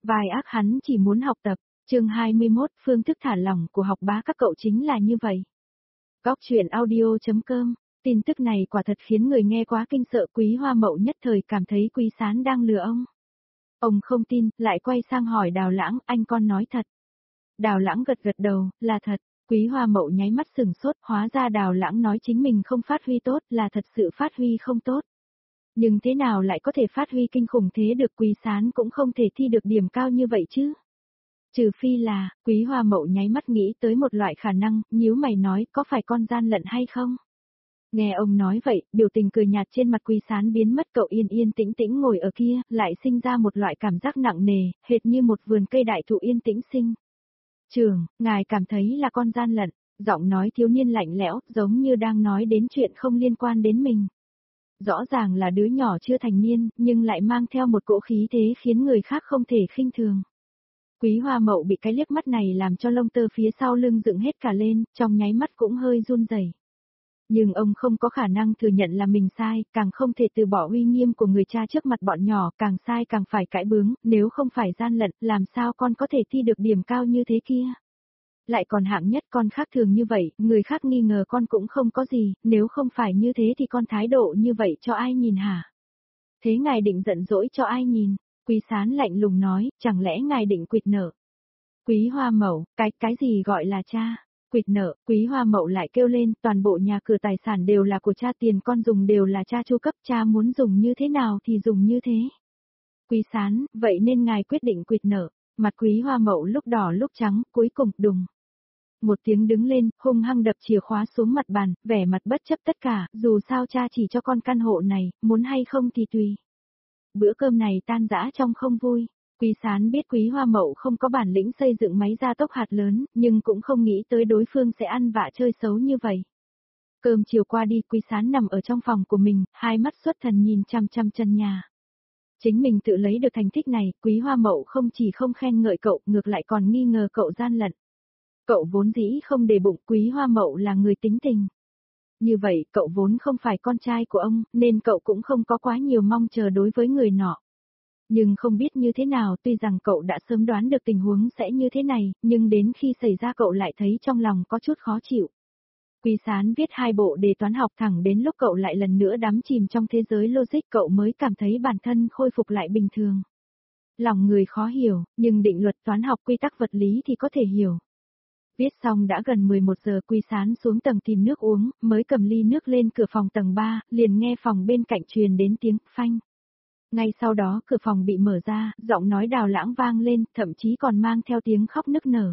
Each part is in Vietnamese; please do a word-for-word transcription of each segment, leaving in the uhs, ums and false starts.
Vai ác hắn chỉ muốn học tập. Chương hai mươi mốt, phương thức thả lỏng của học bá các cậu chính là như vậy. Góc truyện audio chấm com. Tin tức này quả thật khiến người nghe quá kinh sợ. Quý Hoa Mậu nhất thời cảm thấy Quý Sán đang lừa ông. Ông không tin, lại quay sang hỏi Đào Lãng, anh con nói thật. Đào Lãng gật gật đầu, là thật. Quý Hoa Mậu nháy mắt sừng sốt, hóa ra Đào Lãng nói chính mình không phát huy tốt, là thật sự phát huy không tốt. Nhưng thế nào lại có thể phát huy kinh khủng thế được, Quý Sán cũng không thể thi được điểm cao như vậy chứ. Trừ phi là, Quý Hoa Mậu nháy mắt nghĩ tới một loại khả năng, nhíu mày nói, có phải con gian lận hay không? Nghe ông nói vậy, biểu tình cười nhạt trên mặt Quý Sán biến mất, cậu yên yên tĩnh tĩnh ngồi ở kia, lại sinh ra một loại cảm giác nặng nề, hệt như một vườn cây đại thụ yên tĩnh sinh. Trường, ngài cảm thấy là con gian lận, giọng nói thiếu niên lạnh lẽo, giống như đang nói đến chuyện không liên quan đến mình. Rõ ràng là đứa nhỏ chưa thành niên, nhưng lại mang theo một cỗ khí thế khiến người khác không thể khinh thường. Quý Hoa Mậu bị cái liếc mắt này làm cho lông tơ phía sau lưng dựng hết cả lên, trong nháy mắt cũng hơi run rẩy. Nhưng ông không có khả năng thừa nhận là mình sai, càng không thể từ bỏ uy nghiêm của người cha trước mặt bọn nhỏ, càng sai càng phải cãi bướng, nếu không phải gian lận, làm sao con có thể thi được điểm cao như thế kia. Lại còn hạng nhất, con khác thường như vậy, người khác nghi ngờ con cũng không có gì, nếu không phải như thế thì con thái độ như vậy cho ai nhìn hả? Thế ngài định giận dỗi cho ai nhìn? Quý Sán lạnh lùng nói, chẳng lẽ ngài định quỵt nợ? Quý Hoa Mậu, cái, cái gì gọi là cha? Quỵt nợ, Quý Hoa Mậu lại kêu lên, toàn bộ nhà cửa tài sản đều là của cha, tiền con dùng đều là cha chu cấp, cha muốn dùng như thế nào thì dùng như thế. Quý Sán, vậy nên ngài quyết định quỵt nợ. Mặt Quý Hoa Mậu lúc đỏ lúc trắng, cuối cùng đùng. Một tiếng đứng lên, hung hăng đập chìa khóa xuống mặt bàn, vẻ mặt bất chấp tất cả, dù sao cha chỉ cho con căn hộ này, muốn hay không thì tùy. Bữa cơm này tan rã trong không vui. Quý Sán biết Quý Hoa Mậu không có bản lĩnh xây dựng máy gia tốc hạt lớn, nhưng cũng không nghĩ tới đối phương sẽ ăn vạ chơi xấu như vậy. Cơm chiều qua đi, Quý Sán nằm ở trong phòng của mình, hai mắt xuất thần nhìn chăm chăm chân nhà. Chính mình tự lấy được thành tích này, Quý Hoa Mậu không chỉ không khen ngợi cậu, ngược lại còn nghi ngờ cậu gian lận. Cậu vốn dĩ không để bụng, Quý Hoa Mậu là người tính tình. Như vậy, cậu vốn không phải con trai của ông, nên cậu cũng không có quá nhiều mong chờ đối với người nọ. Nhưng không biết như thế nào, tuy rằng cậu đã sớm đoán được tình huống sẽ như thế này, nhưng đến khi xảy ra cậu lại thấy trong lòng có chút khó chịu. Quý Sán viết hai bộ đề toán học, thẳng đến lúc cậu lại lần nữa đắm chìm trong thế giới logic cậu mới cảm thấy bản thân khôi phục lại bình thường. Lòng người khó hiểu, nhưng định luật toán học quy tắc vật lý thì có thể hiểu. Viết xong đã gần mười một giờ, Quý Sán xuống tầng tìm nước uống, mới cầm ly nước lên cửa phòng tầng ba, liền nghe phòng bên cạnh truyền đến tiếng phanh. Ngay sau đó cửa phòng bị mở ra, giọng nói Đào Lãng vang lên, thậm chí còn mang theo tiếng khóc nức nở.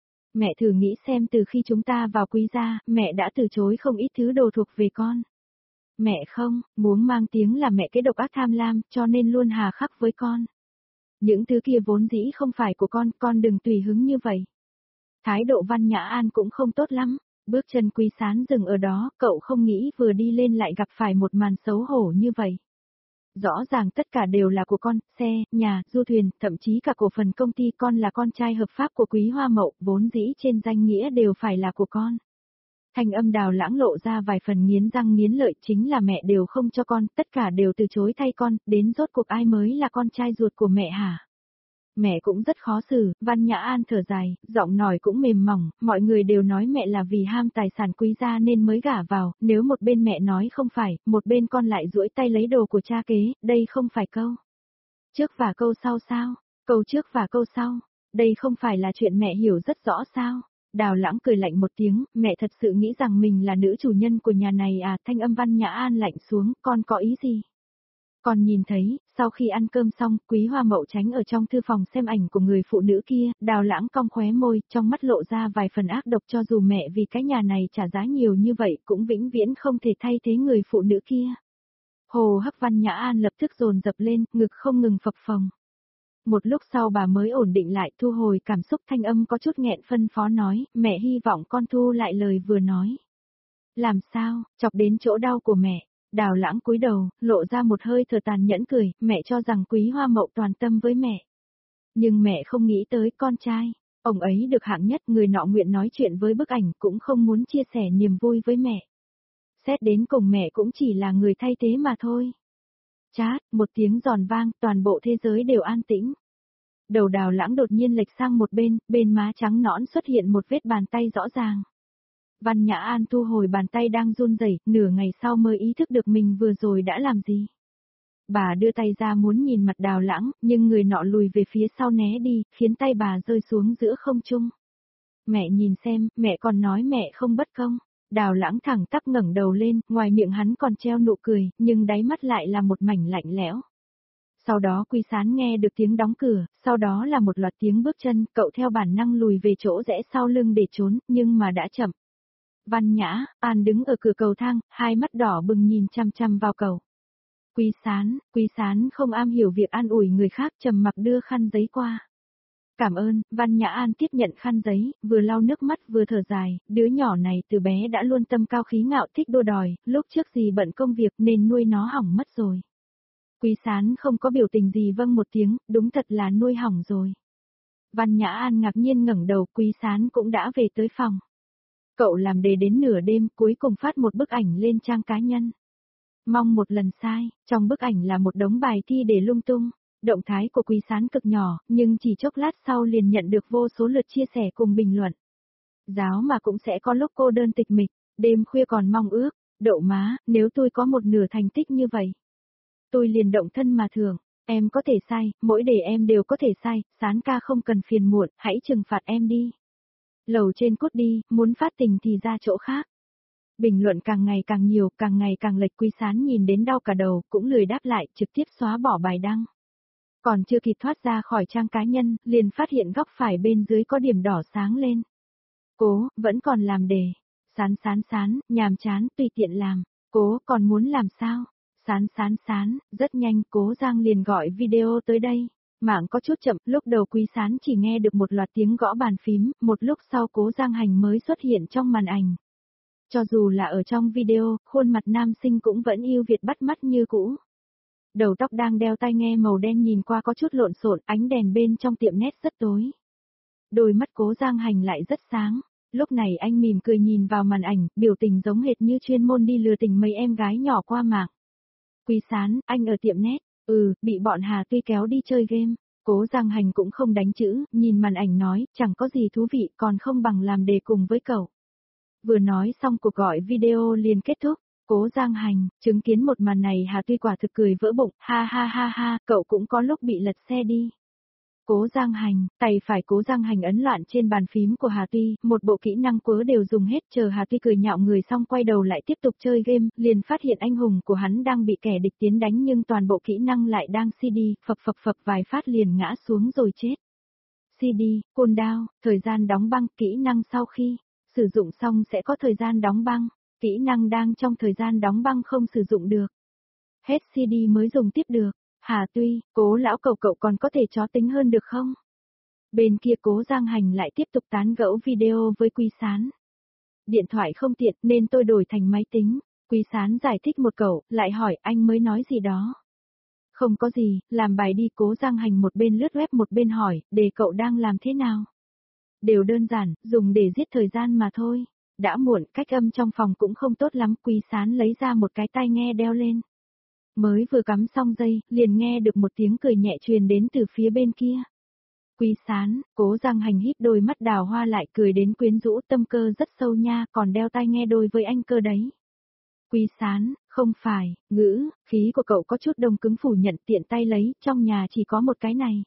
Mẹ thử nghĩ xem, từ khi chúng ta vào Quý gia, mẹ đã từ chối không ít thứ đồ thuộc về con. Mẹ không, muốn mang tiếng là mẹ cái độc ác tham lam, cho nên luôn hà khắc với con. Những thứ kia vốn dĩ không phải của con, con đừng tùy hứng như vậy. Thái độ Văn Nhã An cũng không tốt lắm, bước chân Quý Sán dừng ở đó, cậu không nghĩ vừa đi lên lại gặp phải một màn xấu hổ như vậy. Rõ ràng tất cả đều là của con, xe, nhà, du thuyền, thậm chí cả cổ phần công ty, con là con trai hợp pháp của Quý Hoa Mậu, vốn dĩ trên danh nghĩa đều phải là của con. Thanh âm Đào Lãng lộ ra vài phần nghiến răng nghiến lợi, chính là mẹ đều không cho con, tất cả đều từ chối thay con, đến rốt cuộc ai mới là con trai ruột của mẹ hả? Mẹ cũng rất khó xử, Văn Nhã An thở dài, giọng nói cũng mềm mỏng, mọi người đều nói mẹ là vì ham tài sản Quý gia nên mới gả vào, nếu một bên mẹ nói không phải, một bên con lại duỗi tay lấy đồ của cha kế, đây không phải câu trước và câu sau sao? Câu trước và câu sau, đây không phải là chuyện mẹ hiểu rất rõ sao? Đào Lãng cười lạnh một tiếng, mẹ thật sự nghĩ rằng mình là nữ chủ nhân của nhà này à? Thanh âm Văn Nhã An lạnh xuống, con có ý gì? Còn nhìn thấy, sau khi ăn cơm xong, Quý Hoa Mậu tránh ở trong thư phòng xem ảnh của người phụ nữ kia, Đào Lãng cong khóe môi, trong mắt lộ ra vài phần ác độc, cho dù mẹ vì cái nhà này trả giá nhiều như vậy, cũng vĩnh viễn không thể thay thế người phụ nữ kia. Hồ hấp Văn Nhã An lập tức dồn dập lên, ngực không ngừng phập phồng. Một lúc sau bà mới ổn định lại, thu hồi cảm xúc, thanh âm có chút nghẹn, phân phó nói, mẹ hy vọng con thu lại lời vừa nói. Làm sao, chọc đến chỗ đau của mẹ? Đào Lãng cúi đầu, lộ ra một hơi thở tàn nhẫn cười, mẹ cho rằng Quý Hoa Mậu toàn tâm với mẹ. Nhưng mẹ không nghĩ tới con trai, ông ấy được hạng nhất, người nọ nguyện nói chuyện với bức ảnh, cũng không muốn chia sẻ niềm vui với mẹ. Xét đến cùng mẹ cũng chỉ là người thay thế mà thôi. Chát, một tiếng giòn vang, toàn bộ thế giới đều an tĩnh. Đầu Đào Lãng đột nhiên lệch sang một bên, bên má trắng nõn xuất hiện một vết bàn tay rõ ràng. Văn Nhã An thu hồi bàn tay đang run rẩy, nửa ngày sau mới ý thức được mình vừa rồi đã làm gì. Bà đưa tay ra muốn nhìn mặt Đào Lãng, nhưng người nọ lùi về phía sau né đi, khiến tay bà rơi xuống giữa không trung. Mẹ nhìn xem, mẹ còn nói mẹ không bất công. Đào Lãng thẳng tắp ngẩng đầu lên, ngoài miệng hắn còn treo nụ cười, nhưng đáy mắt lại là một mảnh lạnh lẽo. Sau đó Quy Sán nghe được tiếng đóng cửa, sau đó là một loạt tiếng bước chân, cậu theo bản năng lùi về chỗ rẽ sau lưng để trốn, nhưng mà đã chậm. Văn Nhã An đứng ở cửa cầu thang, hai mắt đỏ bừng nhìn chăm chăm vào cậu. Quy Sán, Quy Sán không am hiểu việc an ủi người khác, trầm mặc đưa khăn giấy qua. Cảm ơn, Văn Nhã An tiếp nhận khăn giấy, vừa lau nước mắt vừa thở dài, đứa nhỏ này từ bé đã luôn tâm cao khí ngạo thích đua đòi, lúc trước gì bận công việc nên nuôi nó hỏng mất rồi. Quy Sán không có biểu tình gì vâng một tiếng, đúng thật là nuôi hỏng rồi. Văn Nhã An ngạc nhiên ngẩng đầu, Quy Sán cũng đã về tới phòng. Cậu làm đề đến nửa đêm, cuối cùng phát một bức ảnh lên trang cá nhân. Mong một lần sai, trong bức ảnh là một đống bài thi để lung tung. Động thái của Quy Sán cực nhỏ, nhưng chỉ chốc lát sau liền nhận được vô số lượt chia sẻ cùng bình luận. Giáo mà cũng sẽ có lúc cô đơn tịch mịch, đêm khuya còn mong ước, đậu má, nếu tôi có một nửa thành tích như vậy. Tôi liền động thân mà thường, em có thể sai, mỗi đề em đều có thể sai, Sán ca không cần phiền muộn, hãy trừng phạt em đi. Lầu trên cút đi, muốn phát tình thì ra chỗ khác. Bình luận càng ngày càng nhiều, càng ngày càng lệch. Quy Sán nhìn đến đau cả đầu, cũng lười đáp lại, trực tiếp xóa bỏ bài đăng. Còn chưa kịp thoát ra khỏi trang cá nhân, liền phát hiện góc phải bên dưới có điểm đỏ sáng lên. Cố, vẫn còn làm đề. Sán sán sán, nhàm chán, tùy tiện làm. Cố, còn muốn làm sao? Sán sán sán, rất nhanh, Cố Giang liền gọi video tới đây. Mạng có chút chậm, lúc đầu Quy Sán chỉ nghe được một loạt tiếng gõ bàn phím, một lúc sau Cố Giang Hành mới xuất hiện trong màn ảnh. Cho dù là ở trong video, khuôn mặt nam sinh cũng vẫn yêu Việt bắt mắt như cũ. Đầu tóc đang đeo tai nghe màu đen nhìn qua có chút lộn xộn, ánh đèn bên trong tiệm nét rất tối. Đôi mắt Cố Giang Hành lại rất sáng. Lúc này anh mỉm cười nhìn vào màn ảnh, biểu tình giống hệt như chuyên môn đi lừa tình mấy em gái nhỏ qua mạng. Quy Sán, anh ở tiệm nét, ừ, bị bọn Hà Tuy kéo đi chơi game. Cố Giang Hành cũng không đánh chữ, nhìn màn ảnh nói, chẳng có gì thú vị, còn không bằng làm đề cùng với cậu. Vừa nói xong cuộc gọi video liền kết thúc. Cố Giang Hành, chứng kiến một màn này Hà Tuy quả thực cười vỡ bụng, ha ha ha ha, cậu cũng có lúc bị lật xe đi. Cố Giang Hành, tay phải Cố Giang Hành ấn loạn trên bàn phím của Hà Tuy, một bộ kỹ năng quớ đều dùng hết, chờ Hà Tuy cười nhạo người xong quay đầu lại tiếp tục chơi game, liền phát hiện anh hùng của hắn đang bị kẻ địch tiến đánh nhưng toàn bộ kỹ năng lại đang xê đê, phập phập phập vài phát liền ngã xuống rồi chết. xê đê, cooldown, thời gian đóng băng, kỹ năng sau khi sử dụng xong sẽ có thời gian đóng băng. Kỹ năng đang trong thời gian đóng băng không sử dụng được. Hết xê đê mới dùng tiếp được. Hà Tuy, Cố lão cậu cậu còn có thể chó tính hơn được không? Bên kia Cố Giang Hành lại tiếp tục tán gẫu video với Quy Sán. Điện thoại không tiện nên tôi đổi thành máy tính. Quy Sán giải thích một câu, lại hỏi anh mới nói gì đó. Không có gì, làm bài đi. Cố Giang Hành một bên lướt web một bên hỏi, đề cậu đang làm thế nào? Đều đơn giản, dùng để giết thời gian mà thôi. Đã muộn, cách âm trong phòng cũng không tốt lắm. Quy Sán lấy ra một cái tai nghe đeo lên. Mới vừa cắm xong dây, liền nghe được một tiếng cười nhẹ truyền đến từ phía bên kia. Quy Sán, Cố Giang Hành híp đôi mắt đào hoa lại cười đến quyến rũ, tâm cơ rất sâu nha, còn đeo tai nghe đôi với anh cơ đấy. Quy Sán, không phải, ngữ, khí của cậu có chút đông cứng, phủ nhận, tiện tay lấy, trong nhà chỉ có một cái này.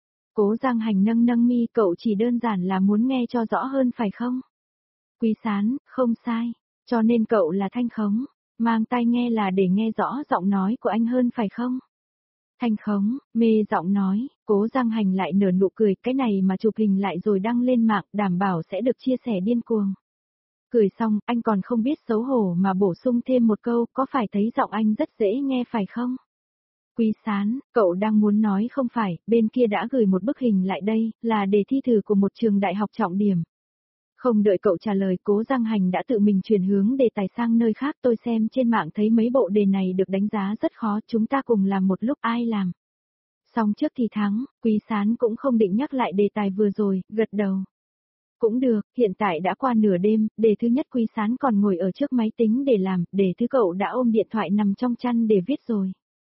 Cố Giang Hành nâng nâng mi, cậu chỉ đơn giản là muốn nghe cho rõ hơn phải không? Quy Sán, không sai, cho nên cậu là thanh khống, mang tai nghe là để nghe rõ giọng nói của anh hơn phải không? Thanh khống, mê giọng nói. Cố Giang Hành lại nở nụ cười, cái này mà chụp hình lại rồi đăng lên mạng, đảm bảo sẽ được chia sẻ điên cuồng. Cười xong, anh còn không biết xấu hổ mà bổ sung thêm một câu, có phải thấy giọng anh rất dễ nghe phải không? Quy Sán, cậu đang muốn nói không phải, bên kia đã gửi một bức hình lại đây, là đề thi thử của một trường đại học trọng điểm. Không đợi cậu trả lời, Cố Giang Hành đã tự mình chuyển hướng đề tài sang nơi khác. Tôi xem trên mạng thấy mấy bộ đề này được đánh giá rất khó, chúng ta cùng làm một lúc, ai làm? Xong trước thì thắng. Quy Sán cũng không định nhắc lại đề tài vừa rồi, gật đầu. Cũng được, hiện tại đã qua nửa đêm, đề thứ nhất Quy Sán còn ngồi ở trước máy tính để làm, đề thứ cậu đã ôm điện thoại nằm trong chăn để viết rồi.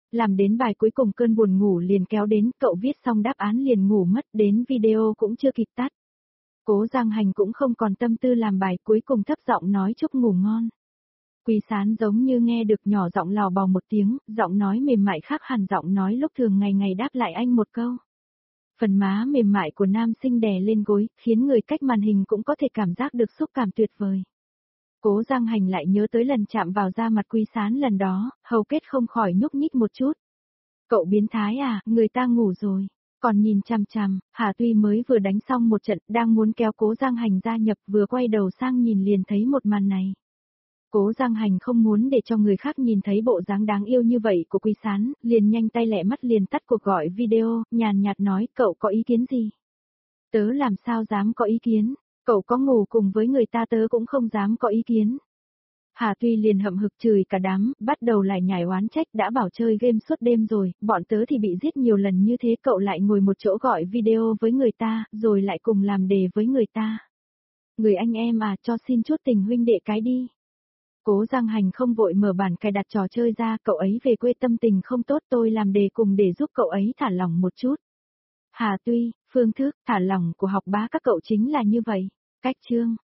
Làm đến bài cuối cùng cơn buồn ngủ liền kéo đến, cậu viết xong đáp án liền ngủ mất, đến video cũng chưa kịp tắt. Cố Giang Hành cũng không còn tâm tư làm bài, cuối cùng thấp giọng nói chúc ngủ ngon. Quý Sán giống như nghe được nhỏ giọng lào bào một tiếng, giọng nói mềm mại khác hẳn giọng nói lúc thường ngày ngày đáp lại anh một câu. Phần má mềm mại của nam sinh đè lên gối, khiến người cách màn hình cũng có thể cảm giác được xúc cảm tuyệt vời. Cố Giang Hành lại nhớ tới lần chạm vào da mặt Quý Sán lần đó, hầu kết không khỏi nhúc nhích một chút. Cậu biến thái à, người ta ngủ rồi. Còn nhìn chằm chằm, Hà Tuy mới vừa đánh xong một trận, đang muốn kéo Cố Giang Hành gia nhập, vừa quay đầu sang nhìn liền thấy một màn này. Cố Giang Hành không muốn để cho người khác nhìn thấy bộ dáng đáng yêu như vậy của Quý Sán, liền nhanh tay lẹ mắt liền tắt cuộc gọi video, nhàn nhạt nói, cậu có ý kiến gì? Tớ làm sao dám có ý kiến, cậu có ngủ cùng với người ta tớ cũng không dám có ý kiến. Hà Tuy liền hậm hực chửi cả đám, bắt đầu lại nhảy oán trách, đã bảo chơi game suốt đêm rồi, bọn tớ thì bị giết nhiều lần như thế, cậu lại ngồi một chỗ gọi video với người ta, rồi lại cùng làm đề với người ta. Người anh em à, cho xin chút tình huynh đệ cái đi. Cố Giang Hành không vội mở bản cài đặt trò chơi ra, cậu ấy về quê tâm tình không tốt, tôi làm đề cùng để giúp cậu ấy thả lỏng một chút. Hà Tuy, phương thức thả lỏng của học bá các cậu chính là như vậy. Cách chương